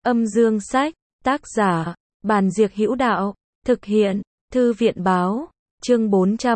Âm dương sách, tác giả, Bàn Diệc Hữu Đạo, thực hiện, Thư viện báo, chương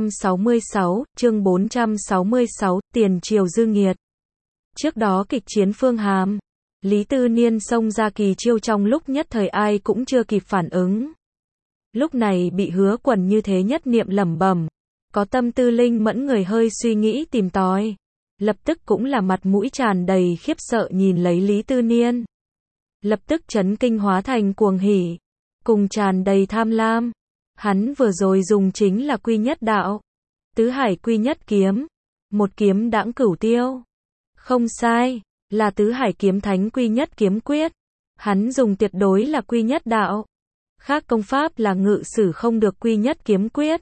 466, Tiền Triều Dư Nghiệt. Trước đó kịch chiến Phương Hàm, Lý Tư Niên xông ra kỳ chiêu trong lúc nhất thời ai cũng chưa kịp phản ứng. Lúc này bị Hứa Quần như thế nhất niệm lẩm bẩm, có tâm tư linh mẫn người hơi suy nghĩ tìm tòi, lập tức cũng là mặt mũi tràn đầy khiếp sợ nhìn lấy Lý Tư Niên. Lập tức chấn kinh hóa thành cuồng hỉ, cùng tràn đầy tham lam. Hắn vừa rồi dùng chính là Quy Nhất Đạo, Tứ Hải Quy Nhất Kiếm, một kiếm đãng cửu tiêu. Không sai, là Tứ Hải Kiếm Thánh Quy Nhất Kiếm Quyết. Hắn dùng tuyệt đối là Quy Nhất Đạo. Khác công pháp là ngự sử không được Quy Nhất Kiếm Quyết.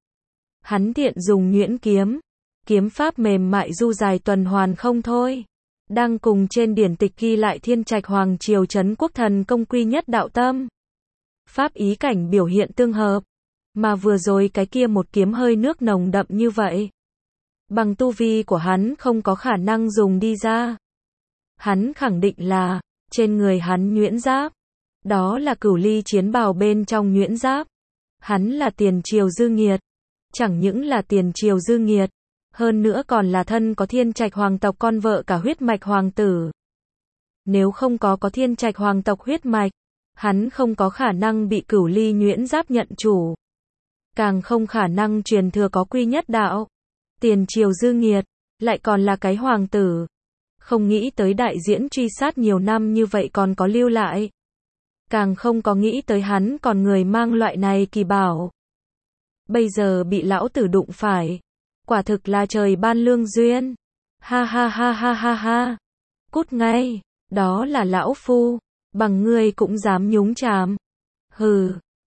Hắn thiện dùng nhuyễn kiếm, kiếm pháp mềm mại du dài tuần hoàn không thôi. Đang cùng trên điển tịch ghi lại Thiên Trạch Hoàng Triều Trấn Quốc Thần Công Quy Nhất Đạo Tâm. Pháp ý cảnh biểu hiện tương hợp. Mà vừa rồi cái kia một kiếm hơi nước nồng đậm như vậy, bằng tu vi của hắn không có khả năng dùng đi ra. Hắn khẳng định là, trên người hắn nhuyễn giáp. Đó là cửu ly chiến bào bên trong nhuyễn giáp. Hắn là Tiền Triều Dư Nghiệt. Chẳng những là Tiền Triều Dư Nghiệt, hơn nữa còn là thân có Thiên Trạch Hoàng tộc con vợ cả huyết mạch hoàng tử. Nếu không có Thiên Trạch Hoàng tộc huyết mạch, hắn không có khả năng bị cửu ly nhuyễn giáp nhận chủ. Càng không khả năng truyền thừa có Quy Nhất Đạo. Tiền Triều Dư Nghiệt, lại còn là cái hoàng tử. Không nghĩ tới đại diễn truy sát nhiều năm như vậy còn có lưu lại. Càng không có nghĩ tới hắn còn người mang loại này kỳ bảo. Bây giờ bị lão tử đụng phải. Quả thực là trời ban lương duyên. Ha ha ha ha ha ha. Cút ngay, đó là lão phu. Bằng ngươi cũng dám nhúng chàm. Hừ,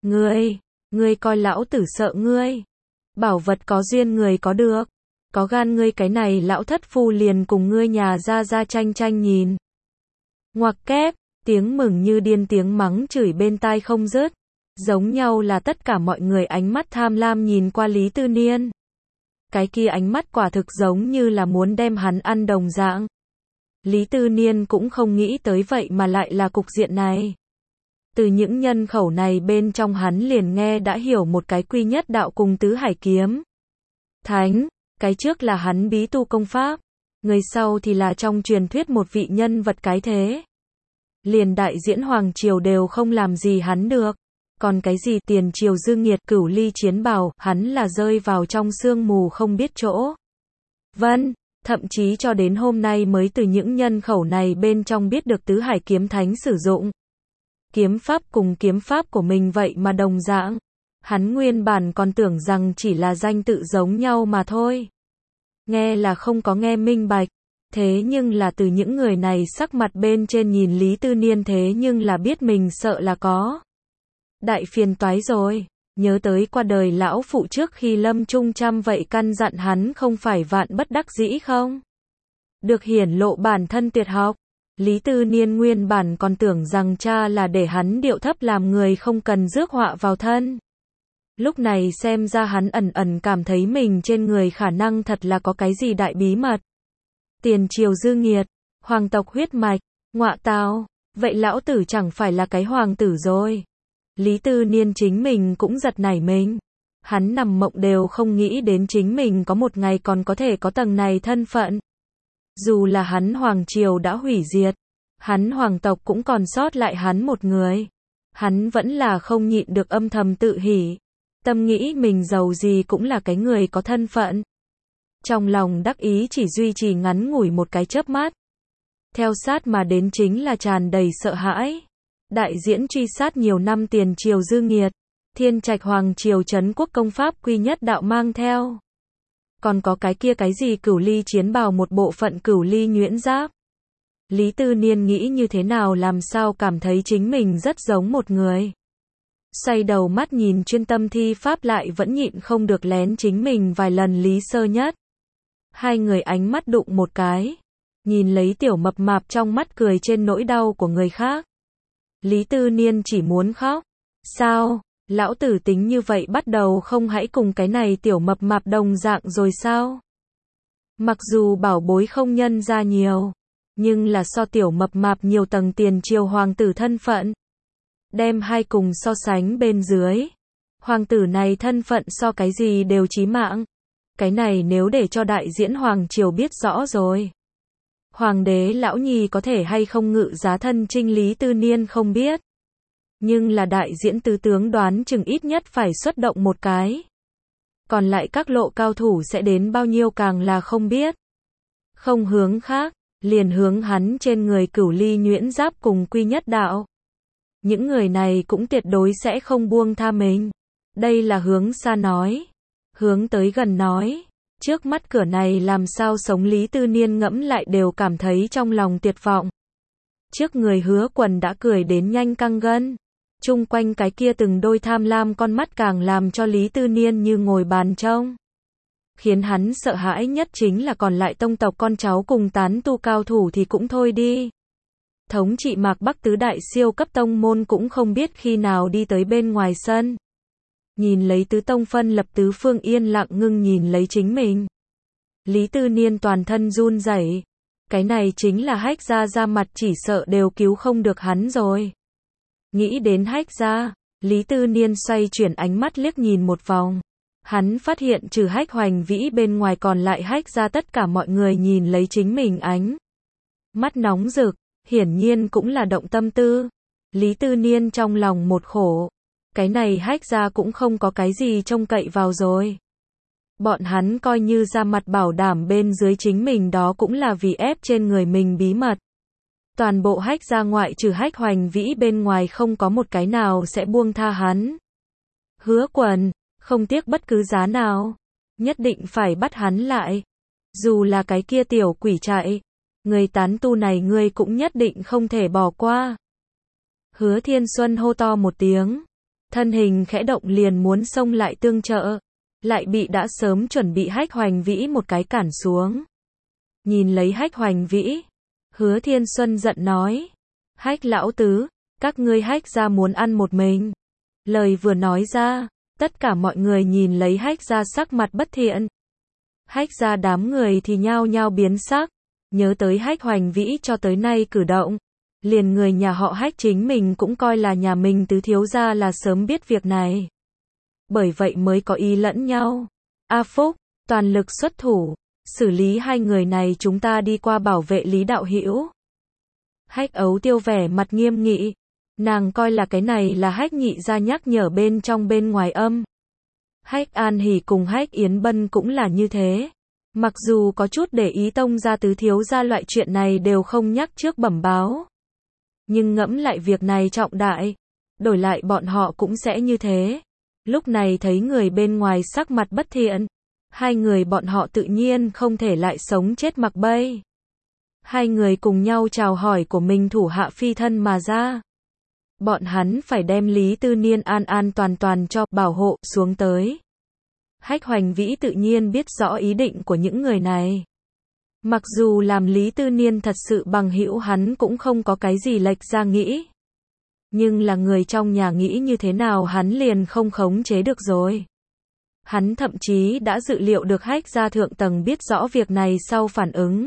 ngươi coi lão tử sợ ngươi. Bảo vật có duyên người có được. Có gan ngươi cái này lão thất phu liền cùng ngươi nhà ra tranh nhìn. Ngoặc kép, tiếng mừng như điên tiếng mắng chửi bên tai không dứt. Giống nhau là tất cả mọi người ánh mắt tham lam nhìn qua Lý Tư Niên. Cái kia ánh mắt quả thực giống như là muốn đem hắn ăn đồng dạng. Lý Tư Niên cũng không nghĩ tới vậy mà lại là cục diện này. Từ những nhân khẩu này bên trong hắn liền nghe đã hiểu một cái Quy Nhất Đạo cùng Tứ Hải Kiếm Thánh, cái trước là hắn bí tu công pháp, người sau thì là trong truyền thuyết một vị nhân vật cái thế. Liền đại diễn Hoàng Triều đều không làm gì hắn được. Còn cái gì Tiền Triều Dư Nghiệt cửu ly chiến bào, hắn là rơi vào trong sương mù không biết chỗ. Vân, thậm chí cho đến hôm nay mới từ những nhân khẩu này bên trong biết được Tứ Hải Kiếm Thánh sử dụng. Kiếm pháp cùng kiếm pháp của mình vậy mà đồng dạng. Hắn nguyên bản còn tưởng rằng chỉ là danh tự giống nhau mà thôi. Nghe là không có nghe minh bạch. Thế nhưng là từ những người này sắc mặt bên trên nhìn Lý Tư Niên thế nhưng là biết mình sợ là có đại phiền toái rồi. Nhớ tới qua đời lão phụ trước khi lâm chung trăm vậy căn dặn hắn không phải vạn bất đắc dĩ không? Được hiển lộ bản thân tuyệt học. Lý Tư Niên nguyên bản còn tưởng rằng cha là để hắn điệu thấp làm người không cần rước họa vào thân. Lúc này xem ra hắn ẩn cảm thấy mình trên người khả năng thật là có cái gì đại bí mật. Tiền Triều Dư Nghiệt, hoàng tộc huyết mạch, ngọa tào, vậy lão tử chẳng phải là cái hoàng tử rồi. Lý Tư Niên chính mình cũng giật nảy mình. Hắn nằm mộng đều không nghĩ đến chính mình có một ngày còn có thể có tầng này thân phận. Dù là hắn Hoàng Triều đã hủy diệt, hắn hoàng tộc cũng còn sót lại hắn một người. Hắn vẫn là không nhịn được âm thầm tự hỉ. Tâm nghĩ mình giàu gì cũng là cái người có thân phận. Trong lòng đắc ý chỉ duy trì ngắn ngủi một cái chớp mắt. Theo sát mà đến chính là tràn đầy sợ hãi. Đại diễn truy sát nhiều năm Tiền Triều Dư Nghiệt, Thiên Trạch Hoàng Triều Trấn Quốc công pháp Quy Nhất Đạo mang theo. Còn có cái kia cái gì cửu ly chiến bào một bộ phận cửu ly nhuyễn giáp. Lý Tư Niên nghĩ như thế nào làm sao cảm thấy chính mình rất giống một người. Xoay đầu mắt nhìn chuyên tâm thi pháp lại vẫn nhịn không được lén chính mình vài lần Lý Sơ Nhất. Hai người ánh mắt đụng một cái. Nhìn lấy tiểu mập mạp trong mắt cười trên nỗi đau của người khác. Lý Tư Niên chỉ muốn khóc. Sao, lão tử tính như vậy bắt đầu không hãy cùng cái này tiểu mập mạp đồng dạng rồi sao? Mặc dù bảo bối không nhân ra nhiều, Nhưng là so tiểu mập mạp nhiều tầng tiền triều hoàng tử thân phận. Đem hai cùng so sánh bên dưới. Hoàng tử này thân phận so cái gì đều chí mạng. Cái này nếu để cho đại diễn hoàng triều biết rõ rồi. Hoàng đế lão nhì có thể hay không ngự giá thân chinh Lý Tư Niên không biết. Nhưng là đại diễn tứ tướng đoán chừng ít nhất phải xuất động một cái. Còn lại các lộ cao thủ sẽ đến bao nhiêu càng là không biết. Không hướng khác, liền hướng hắn trên người Cửu Ly nhuyễn giáp cùng Quy Nhất Đạo. Những người này cũng tuyệt đối sẽ không buông tha mình. Đây là hướng xa nói. Hướng tới gần nói. Trước mắt cửa này làm sao sống Lý Tư Niên ngẫm lại đều cảm thấy trong lòng tuyệt vọng. Trước người Hứa Quần đã cười đến nhanh căng gân. Chung quanh cái kia từng đôi tham lam con mắt càng làm cho Lý Tư Niên như ngồi bàn trông. Khiến hắn sợ hãi nhất chính là còn lại tông tộc con cháu cùng tán tu cao thủ thì cũng thôi đi. Thống trị Mạc Bắc tứ đại siêu cấp tông môn cũng không biết khi nào đi tới bên ngoài sân. Nhìn lấy tứ tông phân lập tứ phương yên lặng ngưng nhìn lấy chính mình. Lý Tư Niên toàn thân run rẩy. Cái này chính là Hách Gia ra mặt chỉ sợ đều cứu không được hắn rồi. Nghĩ đến Hách Gia, Lý Tư Niên xoay chuyển ánh mắt liếc nhìn một vòng. Hắn phát hiện trừ Hách Hoành Vĩ bên ngoài còn lại Hách Gia tất cả mọi người nhìn lấy chính mình ánh mắt nóng rực, hiển nhiên cũng là động tâm tư. Lý Tư Niên trong lòng một khổ. Cái này Hách Gia cũng không có cái gì trông cậy vào rồi. Bọn hắn coi như ra mặt bảo đảm bên dưới chính mình đó cũng là vì ép trên người mình bí mật. Toàn bộ Hách Gia ngoại trừ Hách Hoành Vĩ bên ngoài không có một cái nào sẽ buông tha hắn. Hứa Quần, không tiếc bất cứ giá nào, nhất định phải bắt hắn lại. Dù là cái kia tiểu quỷ chạy, người tán tu này ngươi cũng nhất định không thể bỏ qua. Hứa Thiên Xuân hô to một tiếng, thân hình khẽ động liền muốn xông lại tương trợ, lại bị đã sớm chuẩn bị Hách Hoành Vĩ một cái cản xuống. Nhìn lấy Hách Hoành Vĩ, Hứa Thiên Xuân giận nói, Hách lão tứ, các ngươi Hách Gia muốn ăn một mình. Lời vừa nói ra, tất cả mọi người nhìn lấy Hách Gia sắc mặt bất thiện. Hách Gia đám người thì nhao nhao biến sắc, nhớ tới Hách Hoành Vĩ cho tới nay cử động. Liền người nhà họ Hách chính mình cũng coi là nhà mình tứ thiếu gia là sớm biết việc này. Bởi vậy mới có ý lẫn nhau. A Phúc, toàn lực xuất thủ, xử lý hai người này chúng ta đi qua bảo vệ Lý đạo hữu. Hách Ấu Tiêu vẻ mặt nghiêm nghị. Nàng coi là cái này là Hách nhị gia nhắc nhở bên trong bên ngoài âm. Hách An Hỷ cùng Hách Yến Bân cũng là như thế. Mặc dù có chút để ý tông gia tứ thiếu gia loại chuyện này đều không nhắc trước bẩm báo. Nhưng ngẫm lại việc này trọng đại, đổi lại bọn họ cũng sẽ như thế. Lúc này thấy người bên ngoài sắc mặt bất thiện, hai người bọn họ tự nhiên không thể lại sống chết mặc bay. Hai người cùng nhau chào hỏi của mình thủ hạ phi thân mà ra. Bọn hắn phải đem Lý Tư Niên an an toàn toàn cho bảo hộ xuống tới. Hách Hoành Vĩ tự nhiên biết rõ ý định của những người này. Mặc dù làm Lý Tư Niên thật sự bằng hữu hắn cũng không có cái gì lệch ra nghĩ. Nhưng là người trong nhà nghĩ như thế nào hắn liền không khống chế được rồi. Hắn thậm chí đã dự liệu được Hách Gia thượng tầng biết rõ việc này sau phản ứng.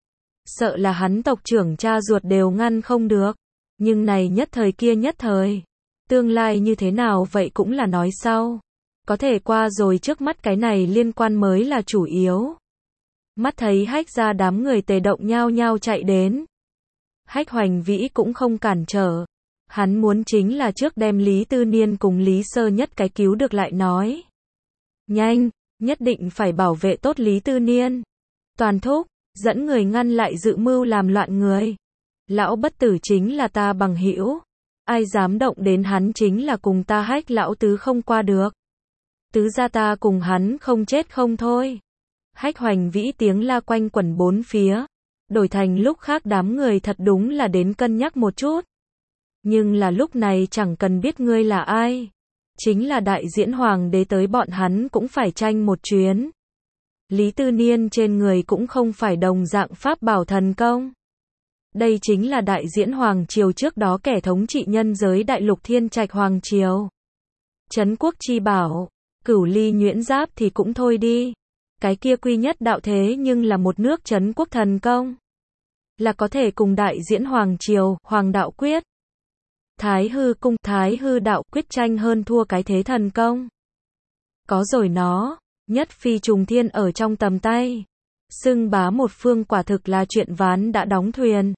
Sợ là hắn tộc trưởng cha ruột đều ngăn không được. Nhưng này nhất thời kia nhất thời. Tương lai như thế nào vậy cũng là nói sau. Có thể qua rồi trước mắt cái này liên quan mới là chủ yếu. Mắt thấy Hách Gia đám người tề động nhao nhao chạy đến. Hách Hoành Vĩ cũng không cản trở. Hắn muốn chính là trước đem Lý Tư Niên cùng Lý Sơ Nhất cái cứu được lại nói. Nhanh, nhất định phải bảo vệ tốt Lý Tư Niên. Toàn thúc, dẫn người ngăn lại dự mưu làm loạn người. Lão bất tử chính là ta bằng hữu. Ai dám động đến hắn chính là cùng ta Hách lão tứ không qua được. Tứ gia ta cùng hắn không chết không thôi. Hách Hoành Vĩ tiếng la quanh quẩn bốn phía. Đổi thành lúc khác đám người thật đúng là đến cân nhắc một chút. Nhưng là lúc này chẳng cần biết ngươi là ai. Chính là đại diễn hoàng đế tới bọn hắn cũng phải tranh một chuyến. Lý Tư Niên trên người cũng không phải đồng dạng pháp bảo thần công. Đây chính là đại diễn hoàng triều trước đó kẻ thống trị nhân giới đại lục Thiên Trạch hoàng triều. Trấn quốc chi bảo, Cửu Ly nhuyễn giáp thì cũng thôi đi. Cái kia Quy Nhất Đạo thế nhưng là một nước trấn quốc thần công. là có thể cùng đại diễn hoàng triều, hoàng đạo quyết. Thái hư cung, thái hư đạo quyết tranh hơn thua cái thế thần công. Có rồi nó, nhất phi trùng thiên ở trong tầm tay. Xưng bá một phương quả thực là chuyện ván đã đóng thuyền.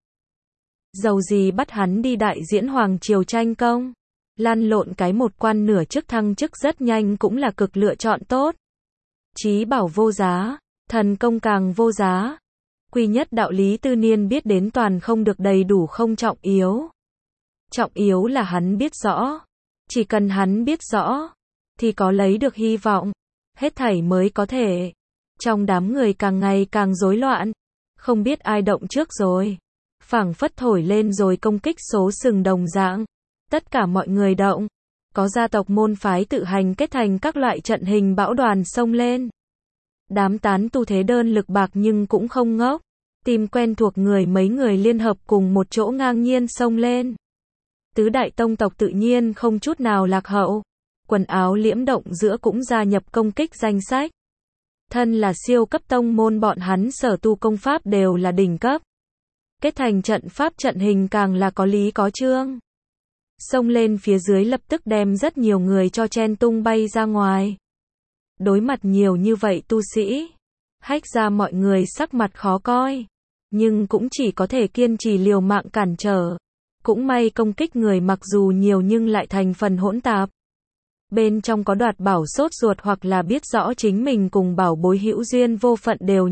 Dầu gì bắt hắn đi đại diễn hoàng triều tranh công. Lăn lộn cái một quan nửa chức thăng chức rất nhanh cũng là cực lựa chọn tốt. Chí bảo vô giá, thần công càng vô giá. Quy nhất đạo Lý Tư Niên biết đến toàn không được đầy đủ không trọng yếu. Trọng yếu là hắn biết rõ. Chỉ cần hắn biết rõ, thì có lấy được hy vọng. Hết thảy mới có thể. Trong đám người càng ngày càng rối loạn. Không biết ai động trước rồi. Phảng phất thổi lên rồi công kích số sừng đồng dạng. Tất cả mọi người động. Có gia tộc môn phái tự hành kết thành các loại trận hình bão đoàn xông lên. Đám tán tu thế đơn lực bạc nhưng cũng không ngốc. Tìm quen thuộc người mấy người liên hợp cùng một chỗ ngang nhiên xông lên. Tứ đại tông tộc tự nhiên không chút nào lạc hậu. Quần áo liễm động giữa cũng gia nhập công kích danh sách. Thân là siêu cấp tông môn bọn hắn sở tu công pháp đều là đỉnh cấp. Kết thành trận pháp trận hình càng là có lý có chương. Xông lên phía dưới lập tức đem rất nhiều người cho chen tung bay ra ngoài. Đối mặt nhiều như vậy tu sĩ, Hách ra mọi người sắc mặt khó coi. Nhưng cũng chỉ có thể kiên trì liều mạng cản trở. Cũng may công kích người mặc dù nhiều nhưng lại thành phần hỗn tạp. Bên trong có đoạt bảo sốt ruột hoặc là biết rõ chính mình cùng bảo bối hữu duyên vô phận đều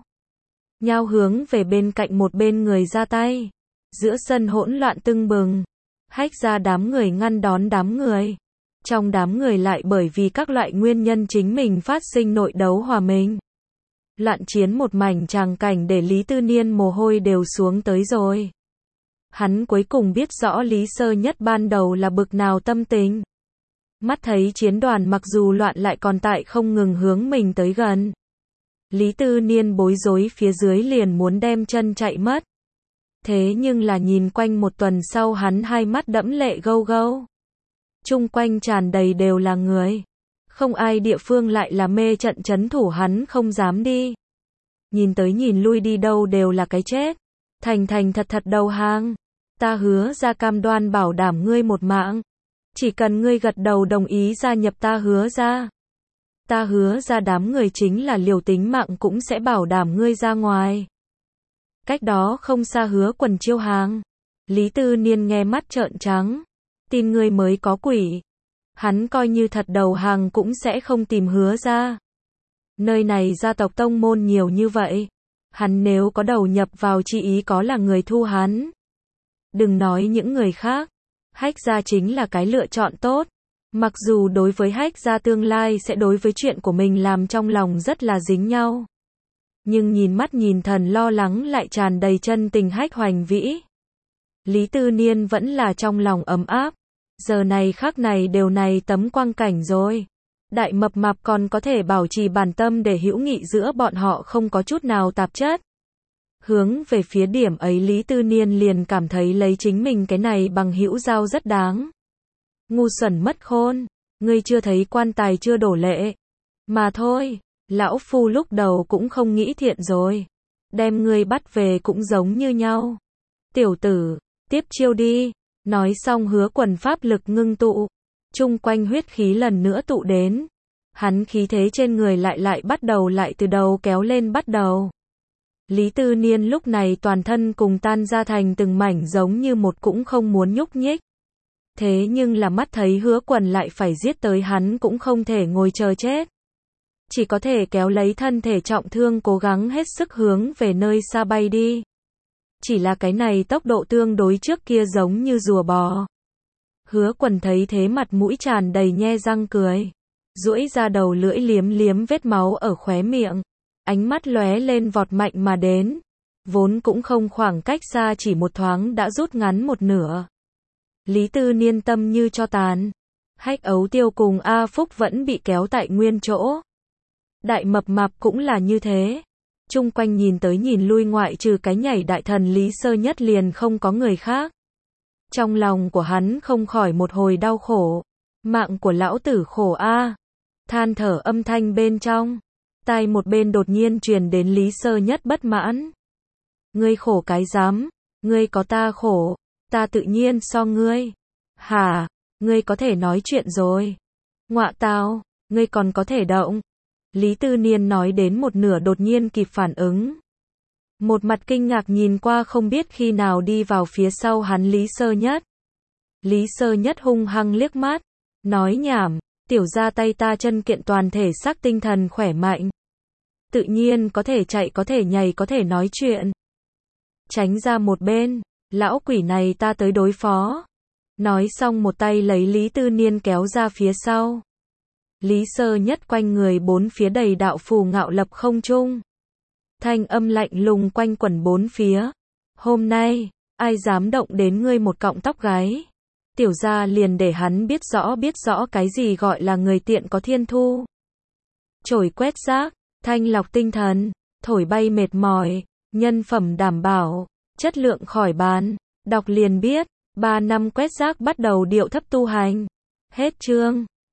nhao hướng về bên cạnh một bên người ra tay. Giữa sân hỗn loạn tưng bừng. Hách ra đám người ngăn đón đám người. Trong đám người lại bởi vì các loại nguyên nhân chính mình phát sinh nội đấu hòa mình. Loạn chiến một mảnh tràng cảnh để Lý Tư Niên mồ hôi đều xuống tới rồi. Hắn cuối cùng biết rõ Lý Sơ Nhất ban đầu là bực nào tâm tình. Mắt thấy chiến đoàn mặc dù loạn lại còn tại không ngừng hướng mình tới gần. Lý Tư Niên bối rối phía dưới liền muốn đem chân chạy mất. Thế nhưng là nhìn quanh một tuần sau hắn hai mắt đẫm lệ gâu gâu. Chung quanh tràn đầy đều là người. Không ai địa phương lại là mê trận trấn thủ hắn không dám đi. Nhìn tới nhìn lui đi đâu đều là cái chết. Thành thật đầu hàng. Ta hứa ra cam đoan bảo đảm ngươi một mạng. Chỉ cần ngươi gật đầu đồng ý gia nhập ta hứa ra. Ta hứa ra đám người chính là liều tính mạng cũng sẽ bảo đảm ngươi ra ngoài. Cách đó không xa Hứa Quần chiêu hàng. Lý Tư Niên nghe mắt trợn trắng. Tin ngươi mới có quỷ. Hắn coi như thật đầu hàng cũng sẽ không tìm hứa ra. Nơi này gia tộc tông môn nhiều như vậy. Hắn nếu có đầu nhập vào chỉ ý có là người thu hắn. Đừng nói những người khác. Hách gia chính là cái lựa chọn tốt. Mặc dù đối với Hách gia tương lai sẽ đối với chuyện của mình làm trong lòng rất là dính nhau. Nhưng nhìn mắt nhìn thần lo lắng lại tràn đầy chân tình Hách Hoành Vĩ. Lý Tư Niên vẫn là trong lòng ấm áp. Giờ này khắc này đều này tấm quang cảnh rồi. Đại mập mạp còn có thể bảo trì bản tâm để hữu nghị giữa bọn họ không có chút nào tạp chất. Hướng về phía điểm ấy Lý Tư Niên liền cảm thấy lấy chính mình cái này bằng hữu giao rất đáng. Ngu xuẩn mất khôn, ngươi chưa thấy quan tài chưa đổ lệ. Mà thôi, lão phu lúc đầu cũng không nghĩ thiện rồi. Đem ngươi bắt về cũng giống như nhau. Tiểu tử, tiếp chiêu đi. Nói xong Hứa Quần pháp lực ngưng tụ. Chung quanh huyết khí lần nữa tụ đến. Hắn khí thế trên người lại bắt đầu lại từ đầu kéo lên bắt đầu. Lý Tư Niên lúc này toàn thân cùng tan ra thành từng mảnh giống như một cũng không muốn nhúc nhích. Thế nhưng là mắt thấy Hứa Quần lại phải giết tới hắn cũng không thể ngồi chờ chết. Chỉ có thể kéo lấy thân thể trọng thương cố gắng hết sức hướng về nơi xa bay đi. Chỉ là cái này tốc độ tương đối trước kia giống như rùa bò. Hứa Quần thấy thế mặt mũi tràn đầy nhe răng cười. Duỗi ra đầu lưỡi liếm vết máu ở khóe miệng. Ánh mắt lóe lên vọt mạnh mà đến. Vốn cũng không khoảng cách xa chỉ một thoáng đã rút ngắn một nửa. Lý Tư Niên tâm như cho tàn. Hách Ấu Tiêu cùng A Phúc vẫn bị kéo tại nguyên chỗ. Đại mập mạp cũng là như thế. Chung quanh nhìn tới nhìn lui ngoại trừ cái nhảy đại thần Lý Sơ Nhất liền không có người khác. Trong lòng của hắn không khỏi một hồi đau khổ. Mạng của lão tử khổ a. Than thở âm thanh bên trong. Tai một bên đột nhiên truyền đến Lý Sơ Nhất bất mãn. Ngươi khổ cái rắm, ngươi có ta khổ, ta tự nhiên so ngươi. Hả, ngươi có thể nói chuyện rồi. Ngọa tao, ngươi còn có thể động. Lý Tư Niên nói đến một nửa đột nhiên kịp phản ứng. Một mặt kinh ngạc nhìn qua không biết khi nào đi vào phía sau hắn Lý Sơ Nhất. Lý Sơ Nhất hung hăng liếc mắt, nói nhảm, tiểu ra tay ta chân kiện toàn thể xác tinh thần khỏe mạnh. Tự nhiên có thể chạy có thể nhảy có thể nói chuyện. Tránh ra một bên, lão quỷ này ta tới đối phó. Nói xong một tay lấy Lý Tư Niên kéo ra phía sau. Lý Sơ Nhất quanh người bốn phía đầy đạo phù ngạo lập không trung. Thanh âm lạnh lùng quanh quẩn bốn phía. Hôm nay, ai dám động đến ngươi một cọng tóc gáy. Tiểu gia liền để hắn biết rõ cái gì gọi là người tiện có thiên thu. Chổi quét rác, thanh lọc tinh thần, thổi bay mệt mỏi, nhân phẩm đảm bảo, chất lượng khỏi bàn. Đọc liền biết, 3 năm quét rác bắt đầu điệu thấp tu hành. Hết chương.